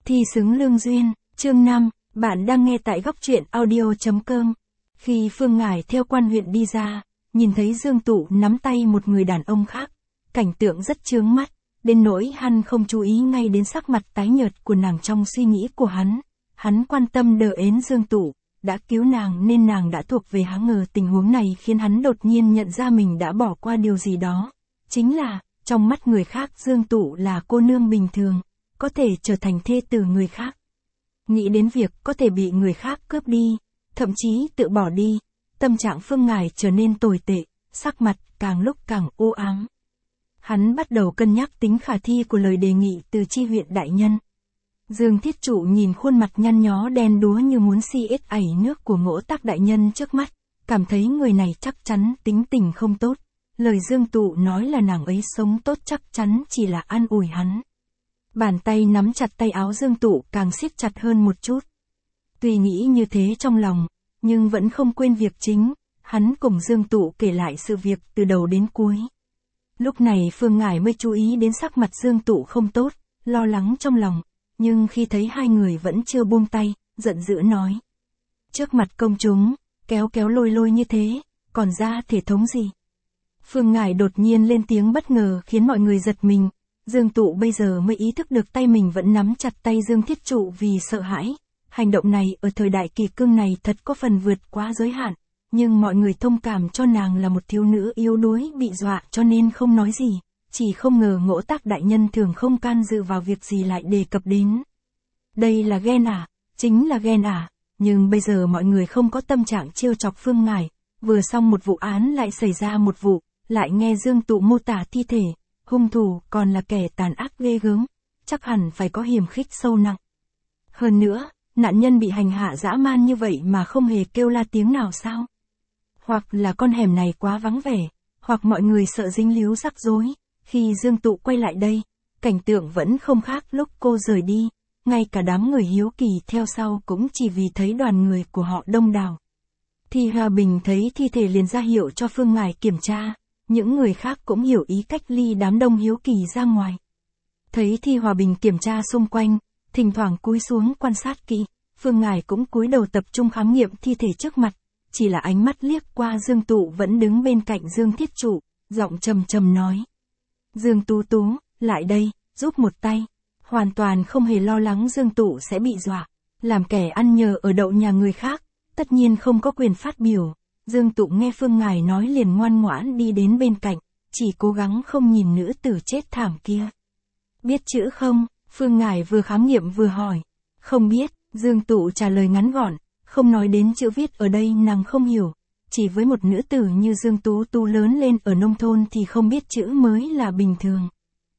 Thi xứng lương duyên, chương 5, bạn đang nghe tại góc truyện audio.com. Khi Phương Ngải theo quan huyện đi ra, nhìn thấy Dương Tụ nắm tay một người đàn ông khác, cảnh tượng rất chướng mắt, đến nỗi hắn không chú ý ngay đến sắc mặt tái nhợt của nàng trong suy nghĩ của hắn. Hắn quan tâm đờ ến Dương Tụ, đã cứu nàng nên nàng đã thuộc về hắn. Ngờ tình huống này khiến hắn đột nhiên nhận ra mình đã bỏ qua điều gì đó. Chính là, trong mắt người khác Dương Tụ là cô nương bình thường, có thể trở thành thê tử người khác. Nghĩ đến việc có thể bị người khác cướp đi, thậm chí tự bỏ đi, tâm trạng Phương Ngải trở nên tồi tệ, sắc mặt càng lúc càng u ám. Hắn bắt đầu cân nhắc tính khả thi của lời đề nghị từ Chi huyện đại nhân. Dương Thiết Trụ nhìn khuôn mặt nhăn nhó đen đúa như muốn xiết ảy nước của Ngỗ Tác đại nhân trước mắt, cảm thấy người này chắc chắn tính tình không tốt. Lời Dương Tụ nói là nàng ấy sống tốt chắc chắn chỉ là an ủi hắn. Bàn tay nắm chặt tay áo Dương Tụ càng siết chặt hơn một chút. Tuy nghĩ như thế trong lòng, nhưng vẫn không quên việc chính, hắn cùng Dương Tụ kể lại sự việc từ đầu đến cuối. Lúc này Phương Ngải mới chú ý đến sắc mặt Dương Tụ không tốt, lo lắng trong lòng, nhưng khi thấy hai người vẫn chưa buông tay, giận dữ nói. Trước mặt công chúng, kéo lôi lôi như thế, còn ra thể thống gì? Phương Ngải đột nhiên lên tiếng bất ngờ khiến mọi người giật mình. Dương Tụ bây giờ mới ý thức được tay mình vẫn nắm chặt tay Dương Thiết Trụ vì sợ hãi. Hành động này ở thời đại kỳ cương này thật có phần vượt quá giới hạn, nhưng mọi người thông cảm cho nàng là một thiếu nữ yếu đuối bị dọa cho nên không nói gì, chỉ không ngờ Ngỗ Tác đại nhân thường không can dự vào việc gì lại đề cập đến. Đây là ghen à, chính là ghen à, nhưng bây giờ mọi người không có tâm trạng trêu chọc Phương Ngải, vừa xong một vụ án lại xảy ra một vụ, lại nghe Dương Tụ mô tả thi thể. Hung thủ còn là kẻ tàn ác ghê gớm, chắc hẳn phải có hiềm khích sâu nặng. Hơn nữa, nạn nhân bị hành hạ dã man như vậy mà không hề kêu la tiếng nào sao? Hoặc là con hẻm này quá vắng vẻ, hoặc mọi người sợ dính líu rắc rối. Khi Dương Tụ quay lại đây, cảnh tượng vẫn không khác lúc cô rời đi, ngay cả đám người hiếu kỳ theo sau cũng chỉ vì thấy đoàn người của họ đông đảo. Thi Hòa Bình thấy thi thể liền ra hiệu cho Phương Ngải kiểm tra. Những người khác cũng hiểu ý cách ly đám đông hiếu kỳ ra ngoài. Thấy Thi Hòa Bình kiểm tra xung quanh, thỉnh thoảng cúi xuống quan sát kỹ, Phương Ngải cũng cúi đầu tập trung khám nghiệm thi thể trước mặt, chỉ là ánh mắt liếc qua Dương Tụ vẫn đứng bên cạnh Dương Thiết Trụ, giọng trầm trầm nói. Dương Tú Tú, lại đây, giúp một tay, hoàn toàn không hề lo lắng Dương Tụ sẽ bị dọa, làm kẻ ăn nhờ ở đậu nhà người khác, tất nhiên không có quyền phát biểu. Dương Tụ nghe Phương Ngải nói liền ngoan ngoãn đi đến bên cạnh, chỉ cố gắng không nhìn nữ tử chết thảm kia. Biết chữ không? Phương Ngải vừa khám nghiệm vừa hỏi. Không biết, Dương Tụ trả lời ngắn gọn, không nói đến chữ viết ở đây nàng không hiểu. Chỉ với một nữ tử như Dương Tú Tú lớn lên ở nông thôn thì không biết chữ mới là bình thường.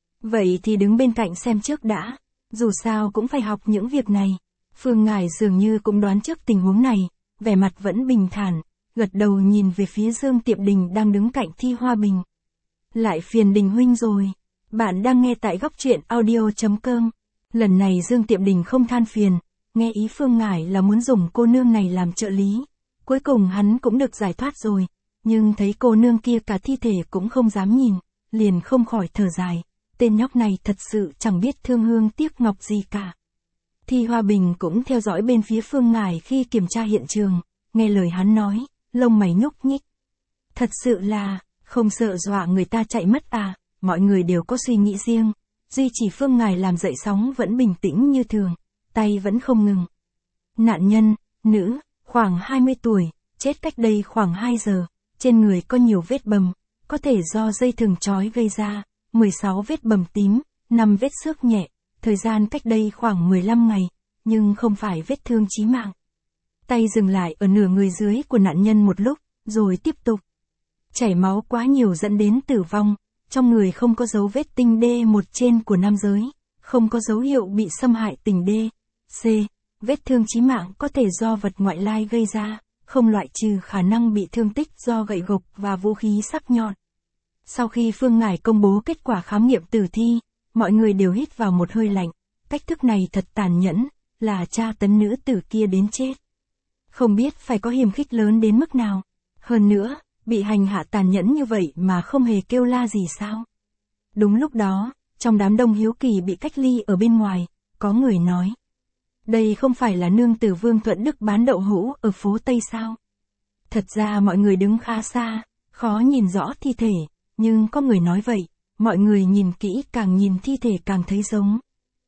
Vậy thì đứng bên cạnh xem trước đã, dù sao cũng phải học những việc này. Phương Ngải dường như cũng đoán trước tình huống này, vẻ mặt vẫn bình thản. Gật đầu nhìn về phía Dương Tiệm Đình đang đứng cạnh Thi Hòa Bình. Lại phiền Đình huynh rồi. Bạn đang nghe tại góc truyện audio.com. Lần này Dương Tiệm Đình không than phiền, nghe ý Phương Ngải là muốn dùng cô nương này làm trợ lý. Cuối cùng hắn cũng được giải thoát rồi, nhưng thấy cô nương kia cả thi thể cũng không dám nhìn, liền không khỏi thở dài. Tên nhóc này thật sự chẳng biết thương hương tiếc ngọc gì cả. Thi Hòa Bình cũng theo dõi bên phía Phương Ngải khi kiểm tra hiện trường, nghe lời hắn nói. Lông mày nhúc nhích. Thật sự là, không sợ dọa người ta chạy mất à, mọi người đều có suy nghĩ riêng, duy chỉ Phương Ngải làm dậy sóng vẫn bình tĩnh như thường, tay vẫn không ngừng. Nạn nhân, nữ, khoảng 20 tuổi, chết cách đây khoảng 2 giờ, trên người có nhiều vết bầm, có thể do dây thừng trói gây ra, 16 vết bầm tím, 5 vết xước nhẹ, thời gian cách đây khoảng 15 ngày, nhưng không phải vết thương chí mạng. Tay dừng lại ở nửa người dưới của nạn nhân một lúc, rồi tiếp tục. Chảy máu quá nhiều dẫn đến tử vong, trong người không có dấu vết tinh D1 trên của nam giới, không có dấu hiệu bị xâm hại tình D, C. Vết thương chí mạng có thể do vật ngoại lai gây ra, không loại trừ khả năng bị thương tích do gậy gộc và vũ khí sắc nhọn. Sau khi Phương Ngải công bố kết quả khám nghiệm tử thi, mọi người đều hít vào một hơi lạnh, cách thức này thật tàn nhẫn, là tra tấn nữ tử kia đến chết. Không biết phải có hiềm khích lớn đến mức nào. Hơn nữa, bị hành hạ tàn nhẫn như vậy mà không hề kêu la gì sao? Đúng lúc đó, trong đám đông hiếu kỳ bị cách ly ở bên ngoài, có người nói. Đây không phải là nương tử Vương Thuận Đức bán đậu hũ ở phố Tây sao? Thật ra mọi người đứng khá xa, khó nhìn rõ thi thể, nhưng có người nói vậy, mọi người nhìn kỹ càng nhìn thi thể càng thấy giống.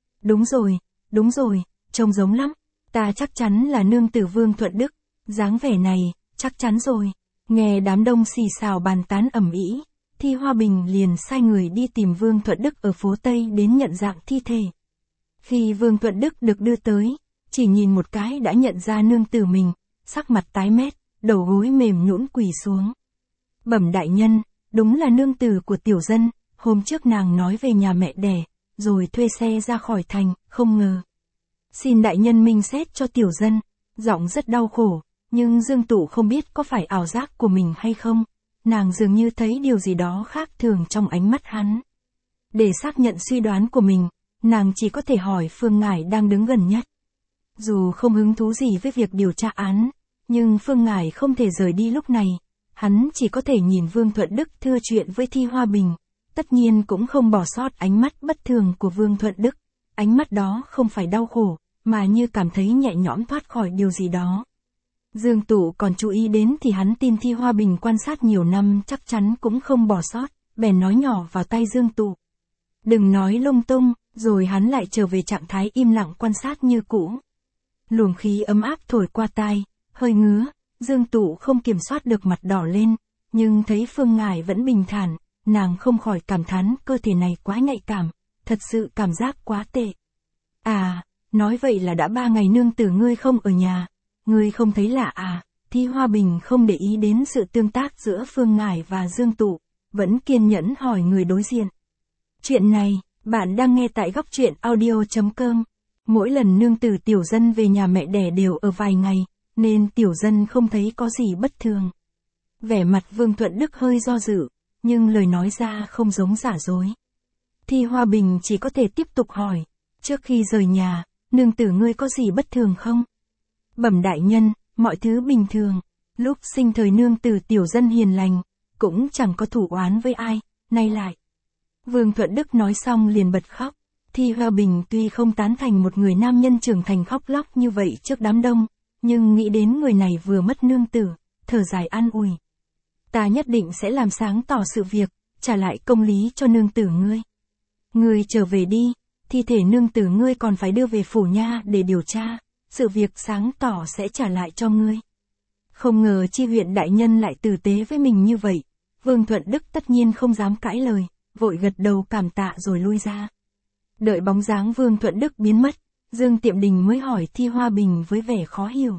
Đúng rồi, trông giống lắm, ta chắc chắn là nương tử Vương Thuận Đức, dáng vẻ này, chắc chắn rồi. Nghe đám đông xì xào bàn tán ầm ĩ, Thi Hoa Bình liền sai người đi tìm Vương Thuận Đức ở phố Tây đến nhận dạng thi thể. Khi Vương Thuận Đức được đưa tới, chỉ nhìn một cái đã nhận ra nương tử mình, sắc mặt tái mét, đầu gối mềm nhũn quỳ xuống. Bẩm đại nhân, đúng là nương tử của tiểu dân, hôm trước nàng nói về nhà mẹ đẻ, rồi thuê xe ra khỏi thành, không ngờ. Xin đại nhân minh xét cho tiểu dân, giọng rất đau khổ, nhưng Dương Tụ không biết có phải ảo giác của mình hay không, nàng dường như thấy điều gì đó khác thường trong ánh mắt hắn. Để xác nhận suy đoán của mình, nàng chỉ có thể hỏi Phương Ngải đang đứng gần nhất. Dù không hứng thú gì với việc điều tra án, nhưng Phương Ngải không thể rời đi lúc này, hắn chỉ có thể nhìn Vương Thuận Đức thưa chuyện với Thi Hoa Bình, tất nhiên cũng không bỏ sót ánh mắt bất thường của Vương Thuận Đức, ánh mắt đó không phải đau khổ, mà như cảm thấy nhẹ nhõm thoát khỏi điều gì đó. Dương Tụ còn chú ý đến thì hắn tin Thi Hoa Bình quan sát nhiều năm chắc chắn cũng không bỏ sót, bèn nói nhỏ vào tai Dương Tụ. Đừng nói lung tung, rồi hắn lại trở về trạng thái im lặng quan sát như cũ. Luồng khí ấm áp thổi qua tai, hơi ngứa, Dương Tụ không kiểm soát được mặt đỏ lên, nhưng thấy Phương Ngải vẫn bình thản, nàng không khỏi cảm thán cơ thể này quá nhạy cảm, thật sự cảm giác quá tệ. À, nói vậy là đã 3 ngày nương tử ngươi không ở nhà, ngươi không thấy lạ à? Thi Hoa Bình không để ý đến sự tương tác giữa Phương Ngải và Dương Tụ, vẫn kiên nhẫn hỏi người đối diện. Chuyện này, bạn đang nghe tại góc truyện audio.com. Mỗi lần nương tử tiểu dân về nhà mẹ đẻ đều ở vài ngày, nên tiểu dân không thấy có gì bất thường. Vẻ mặt Vương Thuận Đức hơi do dự, nhưng lời nói ra không giống giả dối. Thi Hoa Bình chỉ có thể tiếp tục hỏi, trước khi rời nhà, nương tử ngươi có gì bất thường không? Bẩm đại nhân, mọi thứ bình thường, lúc sinh thời nương tử tiểu dân hiền lành, cũng chẳng có thủ oán với ai, nay lại. Vương Thuận Đức nói xong liền bật khóc. Thi Hoa Bình tuy không tán thành một người nam nhân trưởng thành khóc lóc như vậy trước đám đông, nhưng nghĩ đến người này vừa mất nương tử, thở dài an ủi. Ta nhất định sẽ làm sáng tỏ sự việc, trả lại công lý cho nương tử ngươi. Ngươi trở về đi, thi thể nương tử ngươi còn phải đưa về phủ nha để điều tra, sự việc sáng tỏ sẽ trả lại cho ngươi. Không ngờ Chi huyện đại nhân lại tử tế với mình như vậy, Vương Thuận Đức tất nhiên không dám cãi lời, vội gật đầu cảm tạ rồi lui ra. Đợi bóng dáng Vương Thuận Đức biến mất, Dương Tiệm Đình mới hỏi Thi Hoa Bình với vẻ khó hiểu.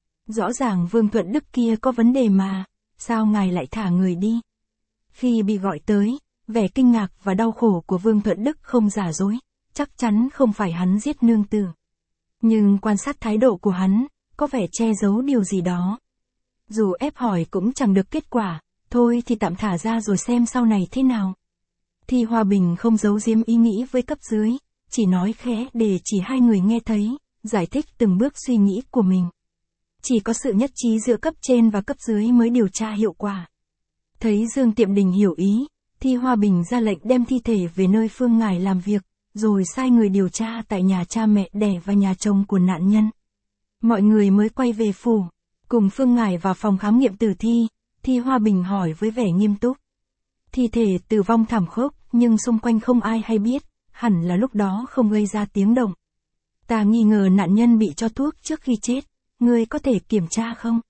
Rõ ràng Vương Thuận Đức kia có vấn đề mà, sao ngài lại thả người đi? Khi bị gọi tới, vẻ kinh ngạc và đau khổ của Vương Thuận Đức không giả dối, chắc chắn không phải hắn giết nương tử. Nhưng quan sát thái độ của hắn, có vẻ che giấu điều gì đó. Dù ép hỏi cũng chẳng được kết quả, thôi thì tạm thả ra rồi xem sau này thế nào. Thi Hoa Bình không giấu giếm ý nghĩ với cấp dưới, chỉ nói khẽ để chỉ hai người nghe thấy, giải thích từng bước suy nghĩ của mình. Chỉ có sự nhất trí giữa cấp trên và cấp dưới mới điều tra hiệu quả. Thấy Dương Tiệm Đình hiểu ý, Thi Hoa Bình ra lệnh đem thi thể về nơi Phương Ngải làm việc, rồi sai người điều tra tại nhà cha mẹ đẻ và nhà chồng của nạn nhân. Mọi người mới quay về phủ, cùng Phương Ngải vào phòng khám nghiệm tử thi, Thi Hoa Bình hỏi với vẻ nghiêm túc. Thi thể tử vong thảm khốc, nhưng xung quanh không ai hay biết, hẳn là lúc đó không gây ra tiếng động. Ta nghi ngờ nạn nhân bị cho thuốc trước khi chết, ngươi có thể kiểm tra không?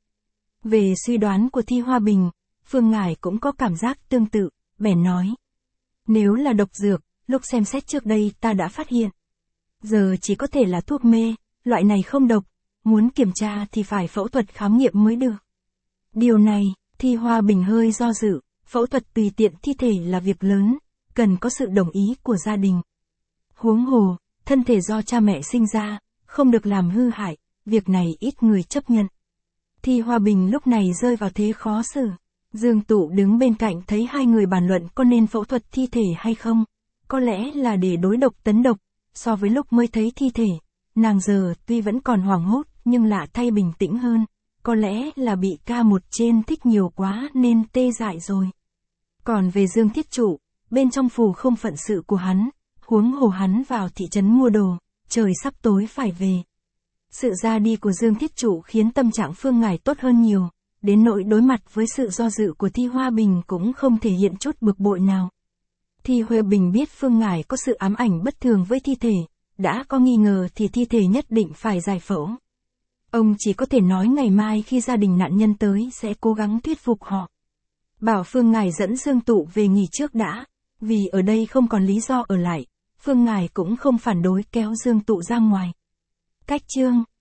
Về suy đoán của Thi Hoa Bình, Phương Ngải cũng có cảm giác tương tự, bèn nói. Nếu là độc dược, lúc xem xét trước đây ta đã phát hiện. Giờ chỉ có thể là thuốc mê, loại này không độc, muốn kiểm tra thì phải phẫu thuật khám nghiệm mới được. Điều này, Thi Hoa Bình hơi do dự, phẫu thuật tùy tiện thi thể là việc lớn, cần có sự đồng ý của gia đình. Huống hồ, thân thể do cha mẹ sinh ra, không được làm hư hại, việc này ít người chấp nhận. Thi Hoa Bình lúc này rơi vào thế khó xử. Dương Tụ đứng bên cạnh thấy hai người bàn luận có nên phẫu thuật thi thể hay không. Có lẽ là để đối độc tấn độc, so với lúc mới thấy thi thể, nàng giờ tuy vẫn còn hoảng hốt nhưng lạ thay bình tĩnh hơn. Có lẽ là bị ca một trên thích nhiều quá nên tê dại rồi. Còn về Dương Thiết Trụ, bên trong phủ không phận sự của hắn, huống hồ hắn vào thị trấn mua đồ, trời sắp tối phải về. Sự ra đi của Dương Thiết Trụ khiến tâm trạng Phương Ngải tốt hơn nhiều, đến nỗi đối mặt với sự do dự của Thi Hoa Bình cũng không thể hiện chút bực bội nào. Thi Hoa Bình biết Phương Ngải có sự ám ảnh bất thường với thi thể, đã có nghi ngờ thì thi thể nhất định phải giải phẫu. Ông chỉ có thể nói ngày mai khi gia đình nạn nhân tới sẽ cố gắng thuyết phục họ. Bảo Phương Ngải dẫn Dương Tụ về nghỉ trước đã, vì ở đây không còn lý do ở lại, Phương Ngải cũng không phản đối kéo Dương Tụ ra ngoài. Cách chương